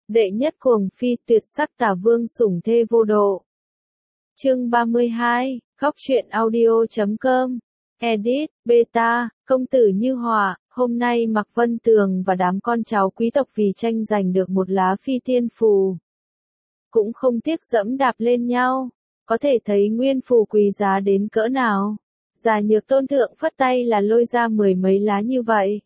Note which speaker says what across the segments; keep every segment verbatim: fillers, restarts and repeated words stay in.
Speaker 1: Đệ nhất cuồng phi tuyệt sắc tả vương sủng thê vô độ. Chương ba mươi hai, Góc truyện audio chấm com. Edit, Beta, công tử như hỏa, hôm nay Mạc Vân Tường và đám con cháu quý tộc vì tranh giành được một lá phi tiên phù. Cũng không tiếc dẫm đạp lên nhau, có thể thấy nguyên phù quý giá đến cỡ nào. Già Nhược Tôn thượng phất tay là lôi ra mười mấy lá như vậy.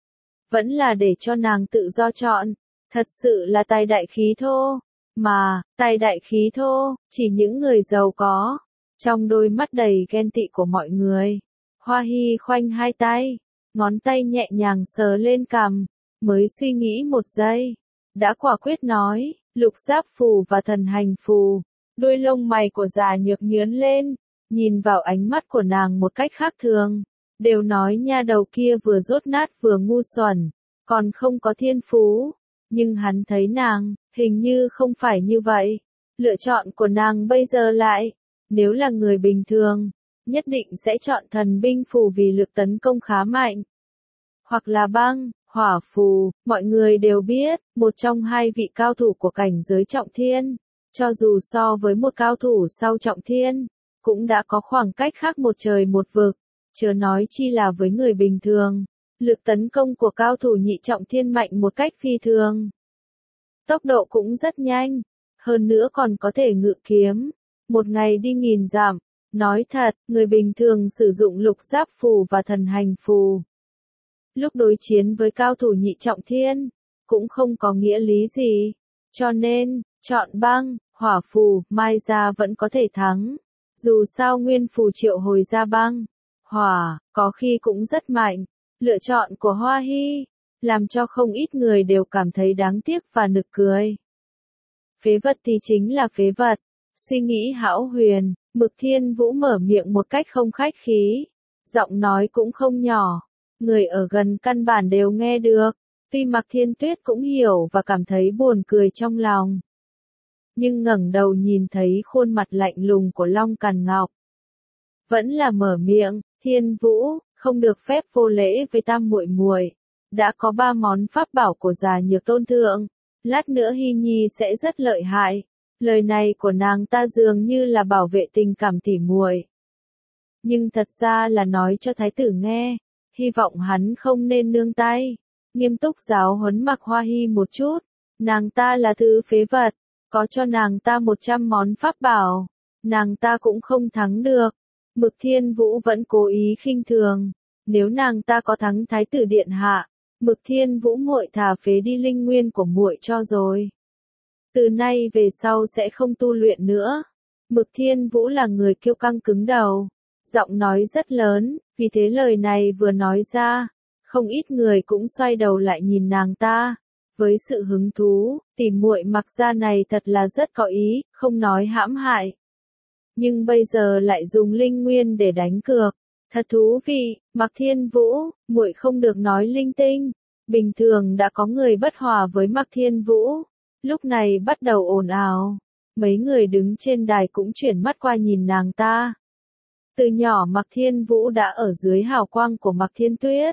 Speaker 1: Vẫn là để cho nàng tự do chọn, thật sự là tài đại khí thô. Mà, tài đại khí thô, chỉ những người giàu có. Trong đôi mắt đầy ghen tị của mọi người, Hoa Hy khoanh hai tay, ngón tay nhẹ nhàng sờ lên cằm, mới suy nghĩ một giây. Đã quả quyết nói, lục giáp phù và thần hành phù. Đôi lông mày của Già Nhược nhướn lên, nhìn vào ánh mắt của nàng một cách khác thường. Đều nói nha đầu kia vừa dốt nát vừa ngu xuẩn, còn không có thiên phú. Nhưng hắn thấy nàng, hình như không phải như vậy. Lựa chọn của nàng bây giờ lại, nếu là người bình thường, nhất định sẽ chọn thần binh phù vì lực tấn công khá mạnh. Hoặc là băng, hỏa phù, mọi người đều biết, một trong hai vị cao thủ của cảnh giới trọng thiên, cho dù so với một cao thủ sau trọng thiên, cũng đã có khoảng cách khác một trời một vực, chớ nói chi là với người bình thường. Lực tấn công của cao thủ nhị trọng thiên mạnh một cách phi thường. Tốc độ cũng rất nhanh, hơn nữa còn có thể ngự kiếm, một ngày đi nghìn dặm. Nói thật, người bình thường sử dụng lục giáp phù và thần hành phù. Lúc đối chiến với cao thủ nhị trọng thiên, cũng không có nghĩa lý gì. Cho nên, chọn băng, hỏa phù, mai ra vẫn có thể thắng. Dù sao nguyên phù triệu hồi ra băng, hỏa, có khi cũng rất mạnh. Lựa chọn của Hoa Hy, làm cho không ít người đều cảm thấy đáng tiếc và nực cười. Phế vật thì chính là phế vật. Suy nghĩ hão huyền, Mực Thiên Vũ mở miệng một cách không khách khí. Giọng nói cũng không nhỏ. Người ở gần căn bản đều nghe được. Tuy Mạc Thiên Tuyết cũng hiểu và cảm thấy buồn cười trong lòng. Nhưng ngẩng đầu nhìn thấy khuôn mặt lạnh lùng của Long Càn Ngọc. Vẫn là mở miệng, Thiên Vũ, không được phép vô lễ với tam muội muội. Đã có ba món pháp bảo của Già Nhược Tôn thượng, lát nữa Hy Nhi sẽ rất lợi hại. Lời này của nàng ta dường như là bảo vệ tình cảm tỉ muội. Nhưng thật ra là nói cho thái tử nghe, hy vọng hắn không nên nương tay. Nghiêm túc giáo huấn Mạc Hoa Hy một chút, nàng ta là thứ phế vật, có cho nàng ta một trăm món pháp bảo, nàng ta cũng không thắng được. Mực Thiên Vũ vẫn cố ý khinh thường, nếu nàng ta có thắng thái tử điện hạ, Mực Thiên Vũ muội thà phế đi linh nguyên của muội cho rồi. Từ nay về sau sẽ không tu luyện nữa. Mực Thiên Vũ là người kiêu căng cứng đầu, giọng nói rất lớn, vì thế lời này vừa nói ra, không ít người cũng xoay đầu lại nhìn nàng ta, với sự hứng thú. Tỷ muội Mạc gia này thật là rất có ý, không nói hãm hại, nhưng bây giờ lại dùng linh nguyên để đánh cược, thật thú vị. Mạc Thiên Vũ, muội không được nói linh tinh. Bình thường đã có người bất hòa với Mạc Thiên Vũ, lúc này bắt đầu ồn ào. Mấy người đứng trên đài cũng chuyển mắt qua nhìn nàng ta. Từ nhỏ Mạc Thiên Vũ đã ở dưới hào quang của Mạc Thiên Tuyết,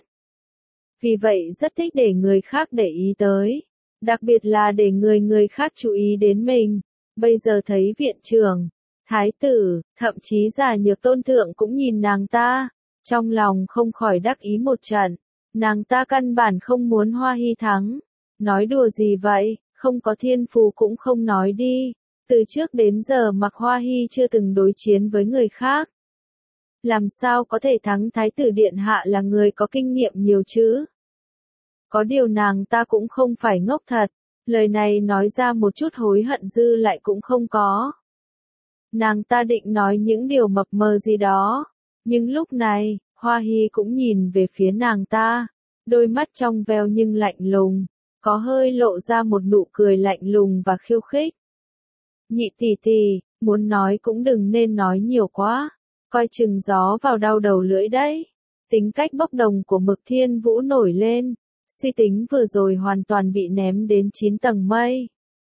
Speaker 1: vì vậy rất thích để người khác để ý tới, đặc biệt là để người người khác chú ý đến mình. Bây giờ thấy viện trưởng, thái tử, thậm chí Già Nhược Tôn thượng cũng nhìn nàng ta, trong lòng không khỏi đắc ý một trận. Nàng ta căn bản không muốn Hoa Hy thắng. Nói đùa gì vậy, không có thiên phù cũng không nói đi. Từ trước đến giờ Mạc Hoa Hy chưa từng đối chiến với người khác. Làm sao có thể thắng thái tử điện hạ là người có kinh nghiệm nhiều chứ? Có điều nàng ta cũng không phải ngốc thật. Lời này nói ra một chút hối hận dư lại cũng không có. Nàng ta định nói những điều mập mờ gì đó. Nhưng lúc này, Hoa Hy cũng nhìn về phía nàng ta. Đôi mắt trong veo nhưng lạnh lùng. Có hơi lộ ra một nụ cười lạnh lùng và khiêu khích. Nhị tỷ tỷ, muốn nói cũng đừng nên nói nhiều quá. Coi chừng gió vào đau đầu lưỡi đấy. Tính cách bốc đồng của Mực Thiên Vũ nổi lên. Suy tính vừa rồi hoàn toàn bị ném đến chín tầng mây.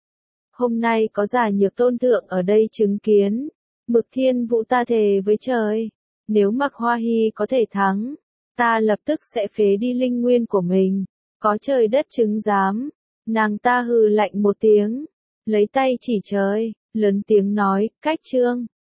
Speaker 1: Hôm nay có Già Nhược Tôn thượng ở đây chứng kiến. Mực Thiên Vũ ta thề với trời. Nếu Mạc Hoa Hy có thể thắng, ta lập tức sẽ phế đi linh nguyên của mình. Có trời đất chứng giám. Nàng ta hừ lạnh một tiếng, lấy tay chỉ trời, lớn tiếng nói, cách trương.